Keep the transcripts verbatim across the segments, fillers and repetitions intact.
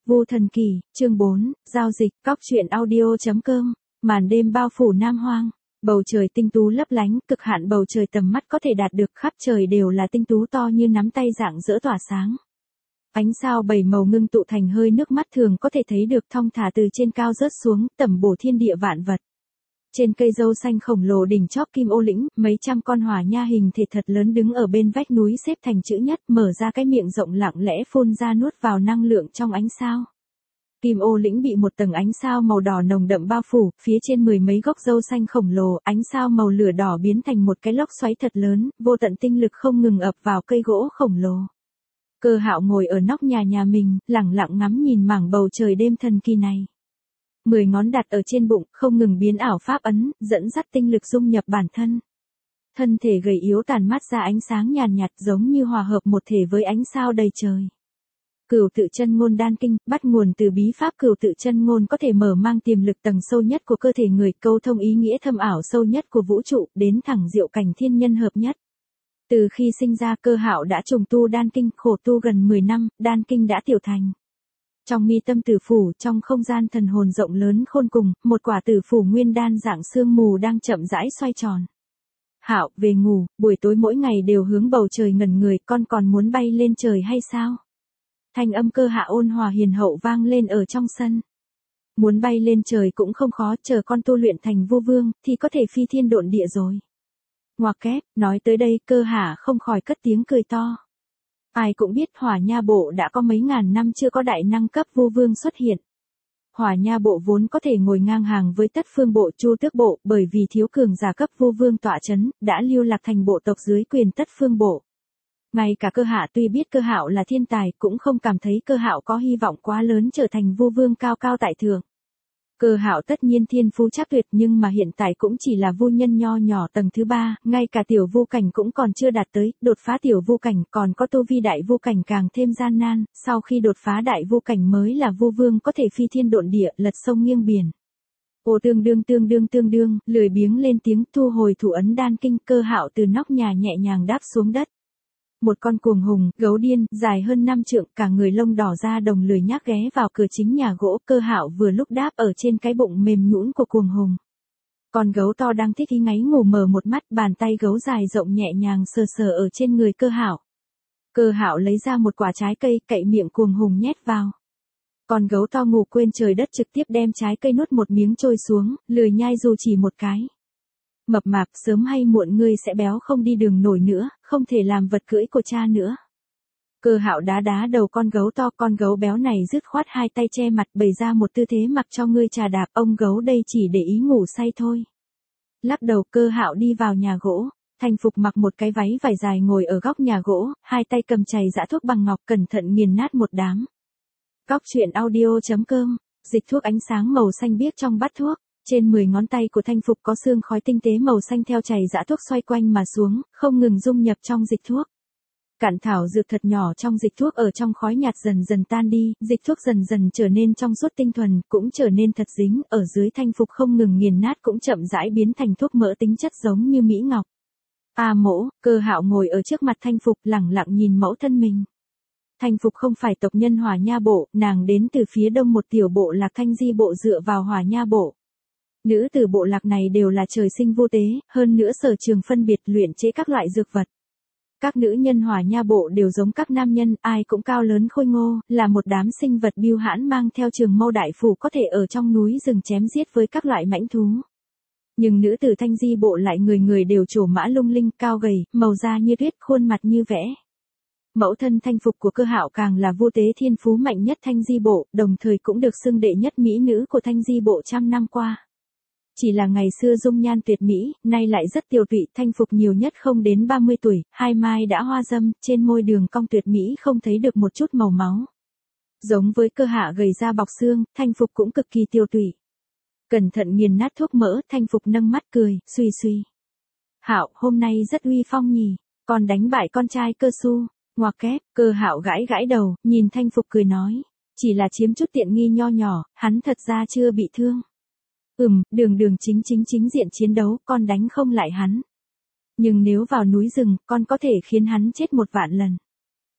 Vu Thần Kỳ, chương bốn, giao dịch, cóc truyện audio.com, màn đêm bao phủ Nam Hoang, bầu trời tinh tú lấp lánh, cực hạn bầu trời tầm mắt có thể đạt được, khắp trời đều là tinh tú to như nắm tay rạng rỡ tỏa sáng. Ánh sao bảy màu ngưng tụ thành hơi nước mắt thường có thể thấy được thong thả từ trên cao rớt xuống, tẩm bổ thiên địa vạn vật. Trên cây dâu xanh khổng lồ đỉnh chóp Kim Ô Lĩnh, mấy trăm con hỏa nha hình thể thật lớn đứng ở bên vách núi xếp thành chữ nhất, mở ra cái miệng rộng lặng lẽ phun ra nuốt vào năng lượng trong ánh sao. Kim Ô Lĩnh bị một tầng ánh sao màu đỏ nồng đậm bao phủ, phía trên mười mấy gốc dâu xanh khổng lồ, ánh sao màu lửa đỏ biến thành một cái lốc xoáy thật lớn, vô tận tinh lực không ngừng ập vào cây gỗ khổng lồ. Cơ Hạo ngồi ở nóc nhà nhà mình, lẳng lặng ngắm nhìn mảng bầu trời đêm thần kỳ này. Mười ngón đặt ở trên bụng, không ngừng biến ảo pháp ấn, dẫn dắt tinh lực dung nhập bản thân. Thân thể gầy yếu tàn mát ra ánh sáng nhàn nhạt, giống như hòa hợp một thể với ánh sao đầy trời. Cửu tự chân ngôn đan kinh, bắt nguồn từ bí pháp cửu tự chân ngôn có thể mở mang tiềm lực tầng sâu nhất của cơ thể người, câu thông ý nghĩa thâm ảo sâu nhất của vũ trụ, đến thẳng diệu cảnh thiên nhân hợp nhất. Từ khi sinh ra, Cơ Hạo đã trùng tu đan kinh, khổ tu gần mười năm, đan kinh đã tiểu thành. Trong mi tâm tử phủ, trong không gian thần hồn rộng lớn khôn cùng, một quả tử phủ nguyên đan dạng sương mù đang chậm rãi xoay tròn. Hạo, về ngủ, buổi tối mỗi ngày đều hướng bầu trời ngẩn người, con còn muốn bay lên trời hay sao? Thanh âm Cơ Hạ ôn hòa hiền hậu vang lên ở trong sân. Muốn bay lên trời cũng không khó, chờ con tu luyện thành Vu Vương, thì có thể phi thiên độn địa rồi. Ngoặc kép, nói tới đây, Cơ Hạ không khỏi cất tiếng cười to. Ai cũng biết Hỏa Nha Bộ đã có mấy ngàn năm chưa có đại năng cấp Vu Vương xuất hiện. Hỏa Nha Bộ vốn có thể ngồi ngang hàng với Tất Phương Bộ, Chu Tước Bộ, bởi vì thiếu cường giả cấp Vu Vương tọa chấn, đã lưu lạc thành bộ tộc dưới quyền Tất Phương Bộ. Ngay cả Cơ Hạ tuy biết Cơ Hạo là thiên tài, cũng không cảm thấy Cơ Hạo có hy vọng quá lớn trở thành Vu Vương cao cao tại thượng. Cơ Hạo tất nhiên thiên phú chắc tuyệt, nhưng mà hiện tại cũng chỉ là vu nhân nho nhỏ tầng thứ ba, ngay cả tiểu vu cảnh cũng còn chưa đạt tới, đột phá tiểu vu cảnh còn có tu vi đại vu cảnh càng thêm gian nan, sau khi đột phá đại vu cảnh mới là Vu Vương có thể phi thiên độn địa, lật sông nghiêng biển. Ô tương đương tương đương tương đương, lười biếng lên tiếng, thu hồi thủ ấn đan kinh. Cơ Hạo từ nóc nhà nhẹ nhàng đáp xuống đất. Một con cuồng hùng, gấu điên, dài hơn năm trượng, cả người lông đỏ da đồng lười nhác ghé vào cửa chính nhà gỗ. Cơ Hạo vừa lúc đáp ở trên cái bụng mềm nhũn của cuồng hùng. Con gấu to đang thích ý ngáy ngủ mở một mắt, bàn tay gấu dài rộng nhẹ nhàng sờ sờ ở trên người Cơ Hạo. Cơ Hạo lấy ra một quả trái cây, cậy miệng cuồng hùng nhét vào. Con gấu to ngủ quên trời đất trực tiếp đem trái cây nuốt một miếng trôi xuống, lười nhai dù chỉ một cái. Mập mạp, sớm hay muộn ngươi sẽ béo không đi đường nổi nữa, không thể làm vật cưỡi của cha nữa. Cơ Hạo đá đá đầu con gấu to, con gấu béo này dứt khoát hai tay che mặt, bày ra một tư thế mặc cho ngươi trà đạp, ông gấu đây chỉ để ý ngủ say thôi. Lắc đầu, Cơ Hạo đi vào nhà gỗ. Thanh Phục mặc một cái váy vải dài ngồi ở góc nhà gỗ, hai tay cầm chày giã thuốc bằng ngọc, cẩn thận nghiền nát một đám. Cóc truyện audio.com, dịch thuốc ánh sáng màu xanh biếc trong bát thuốc. Trên mười ngón tay của Thanh Phục có sương khói tinh tế màu xanh theo chày giã thuốc xoay quanh mà xuống, không ngừng dung nhập trong dịch thuốc. Cạn thảo dược thật nhỏ trong dịch thuốc ở trong khói nhạt dần dần tan đi, dịch thuốc dần dần trở nên trong suốt tinh thuần, cũng trở nên thật dính, ở dưới Thanh Phục không ngừng nghiền nát cũng chậm rãi biến thành thuốc mỡ tính chất giống như mỹ ngọc. A mỗ, Cơ Hạo ngồi ở trước mặt Thanh Phục lẳng lặng nhìn mẫu thân mình. Thanh Phục không phải tộc nhân Hỏa Nha Bộ, nàng đến từ phía đông một tiểu bộ lạc Thanh Di Bộ dựa vào Hỏa Nha Bộ. Nữ tử bộ lạc này đều là trời sinh vô tế, hơn nữa sở trường phân biệt luyện chế các loại dược vật. Các nữ nhân Hỏa Nha Bộ đều giống các nam nhân, ai cũng cao lớn khôi ngô, là một đám sinh vật bưu hãn mang theo trường mâu đại phủ có thể ở trong núi rừng chém giết với các loại mãnh thú. Nhưng nữ tử Thanh Di Bộ lại người người đều trổ mã lung linh, cao gầy, màu da như tuyết, khuôn mặt như vẽ. Mẫu thân Thanh Phục của Cơ Hạo càng là vô tế thiên phú mạnh nhất Thanh Di Bộ, đồng thời cũng được xưng đệ nhất mỹ nữ của Thanh Di Bộ trăm năm qua. Chỉ là ngày xưa dung nhan tuyệt mỹ, nay lại rất tiều tụy. Thanh Phục nhiều nhất không đến ba mươi tuổi, hai mai đã hoa râm, trên môi đường cong tuyệt mỹ không thấy được một chút màu máu. Giống với Cơ Hạ gầy da bọc xương, Thanh Phục cũng cực kỳ tiều tụy. Cẩn thận nghiền nát thuốc mỡ, Thanh Phục nâng mắt cười, suy suy. Hạo, hôm nay rất uy phong nhỉ, còn đánh bại con trai Cơ Su. Ngoặc kép, Cơ Hạo gãi gãi đầu, nhìn Thanh Phục cười nói, chỉ là chiếm chút tiện nghi nho nhỏ, hắn thật ra chưa bị thương. Ừm, đường đường chính chính chính diện chiến đấu, con đánh không lại hắn. Nhưng nếu vào núi rừng, con có thể khiến hắn chết một vạn lần.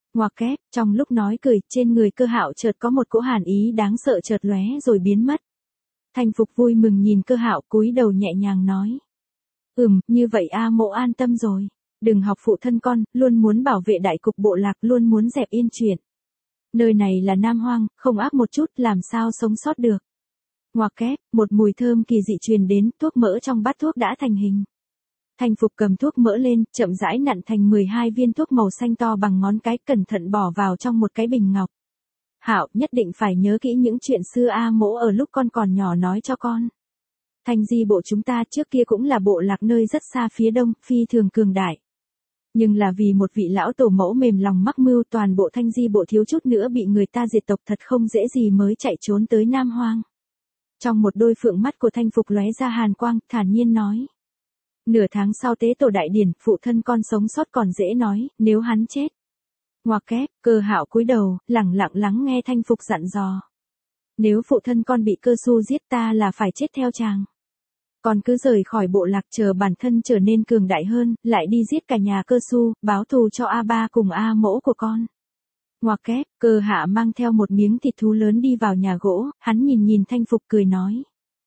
Ngoặc kép, trong lúc nói cười, trên người Cơ Hạo chợt có một cỗ hàn ý đáng sợ chợt lóe rồi biến mất. Thanh Phục vui mừng nhìn Cơ Hạo, cúi đầu nhẹ nhàng nói. Ừm, như vậy A Mỗ an tâm rồi. Đừng học phụ thân con, luôn muốn bảo vệ đại cục bộ lạc, luôn muốn dẹp yên chuyện. Nơi này là Nam Hoang, không ác một chút, làm sao sống sót được. Ngoặc kép, một mùi thơm kỳ dị truyền đến, thuốc mỡ trong bát thuốc đã thành hình. Thanh Phục cầm thuốc mỡ lên, chậm rãi nặn thành mười hai viên thuốc màu xanh to bằng ngón cái, cẩn thận bỏ vào trong một cái bình ngọc. Hạo, nhất định phải nhớ kỹ những chuyện xưa A Mỗ ở lúc con còn nhỏ nói cho con. Thanh Di bộ chúng ta trước kia cũng là bộ lạc nơi rất xa phía đông, phi thường cường đại. Nhưng là vì một vị lão tổ mẫu mềm lòng mắc mưu, toàn bộ Thanh Di bộ thiếu chút nữa bị người ta diệt tộc, thật không dễ gì mới chạy trốn tới Nam Hoang. Trong một đôi phượng mắt của Thanh Phục lóe ra hàn quang, thản nhiên nói. Nửa tháng sau tế tổ đại điển, phụ thân con sống sót còn dễ nói, nếu hắn chết. Ngoặc kép, Cơ Hạo cúi đầu, lẳng lặng lắng nghe Thanh Phục dặn dò. Nếu phụ thân con bị Cơ Su giết, ta là phải chết theo chàng. Con cứ rời khỏi bộ lạc, chờ bản thân trở nên cường đại hơn, lại đi giết cả nhà Cơ Su, báo thù cho A Ba cùng A Mỗ của con. Ngoặc kép, Cơ Hạ mang theo một miếng thịt thú lớn đi vào nhà gỗ, hắn nhìn nhìn Thanh Phục cười nói.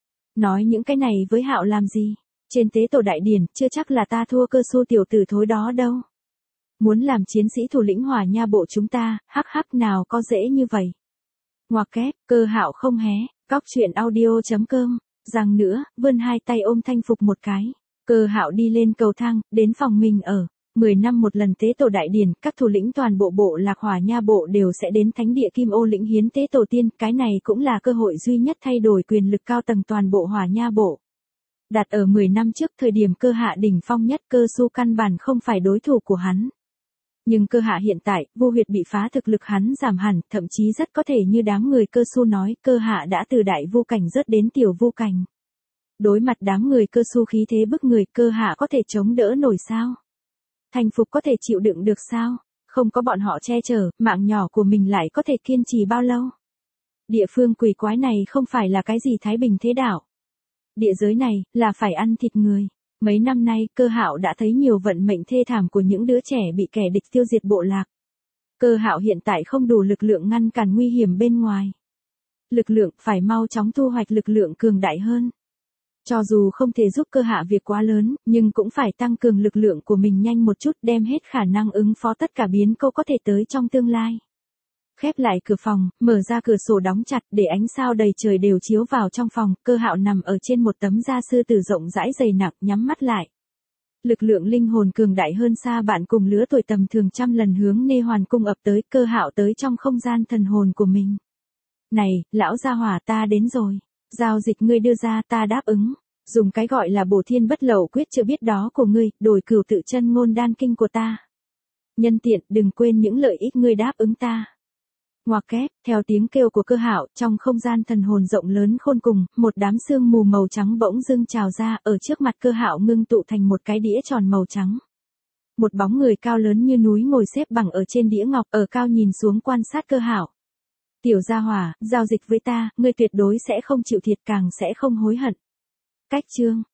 Nói những cái này với Hạo làm gì? Trên tế tổ đại điển, chưa chắc là ta thua Cơ Su tiểu tử thối đó đâu. Muốn làm chiến sĩ thủ lĩnh Hỏa Nha bộ chúng ta, hắc hắc nào có dễ như vậy. Ngoặc kép, Cơ Hạo không hé, cóc truyện audio chấm com. Rằng nữa, vươn hai tay ôm Thanh Phục một cái. Cơ Hạo đi lên cầu thang, đến phòng mình ở. Mười năm một lần tế tổ đại điển, các thủ lĩnh toàn bộ bộ lạc Hỏa Nha bộ đều sẽ đến thánh địa Kim Ô lĩnh hiến tế tổ tiên. Cái này cũng là cơ hội duy nhất thay đổi quyền lực cao tầng toàn bộ Hỏa Nha bộ. Đặt ở mười năm trước, thời điểm Cơ Hạ đỉnh phong nhất, Cơ Su căn bản không phải đối thủ của hắn. Nhưng Cơ Hạ hiện tại, vô huyệt bị phá, thực lực hắn giảm hẳn, thậm chí rất có thể như đám người Cơ Su nói, Cơ Hạ đã từ đại vô cảnh rớt đến tiểu vô cảnh. Đối mặt đám người Cơ Su khí thế bức người, Cơ Hạ có thể chống đỡ nổi sao? Thanh Phục có thể chịu đựng được sao? Không có bọn họ che chở, mạng nhỏ của mình lại có thể kiên trì bao lâu? Địa phương quỷ quái này không phải là cái gì thái bình thế đạo. Địa giới này, là phải ăn thịt người. Mấy năm nay, Cơ Hạo đã thấy nhiều vận mệnh thê thảm của những đứa trẻ bị kẻ địch tiêu diệt bộ lạc. Cơ Hạo hiện tại không đủ lực lượng ngăn cản nguy hiểm bên ngoài. Lực lượng phải mau chóng thu hoạch lực lượng cường đại hơn. Cho dù không thể giúp Cơ Hạ việc quá lớn, nhưng cũng phải tăng cường lực lượng của mình nhanh một chút, đem hết khả năng ứng phó tất cả biến cố có thể tới trong tương lai. Khép lại cửa phòng, mở ra cửa sổ đóng chặt để ánh sao đầy trời đều chiếu vào trong phòng. Cơ Hạo nằm ở trên một tấm da sư tử rộng rãi dày nặng, nhắm mắt lại. Lực lượng linh hồn cường đại hơn xa bạn cùng lứa tuổi tầm thường trăm lần hướng Nê Hoàn cung ập tới. Cơ Hạo tới trong không gian thần hồn của mình. Này, lão gia hỏa, ta đến rồi. Giao dịch ngươi đưa ra, ta đáp ứng. Dùng cái gọi là bổ thiên bất lậu quyết chưa biết đó của ngươi, đổi cửu tự chân ngôn đan kinh của ta. Nhân tiện, đừng quên những lợi ích ngươi đáp ứng ta. Ngoặc kép, theo tiếng kêu của Cơ Hạo, trong không gian thần hồn rộng lớn khôn cùng, một đám sương mù màu trắng bỗng dưng trào ra, ở trước mặt Cơ Hạo ngưng tụ thành một cái đĩa tròn màu trắng. Một bóng người cao lớn như núi ngồi xếp bằng ở trên đĩa ngọc, ở cao nhìn xuống quan sát Cơ Hạo. Tiểu gia hỏa, giao dịch với ta, ngươi tuyệt đối sẽ không chịu thiệt, càng sẽ không hối hận. Cách chương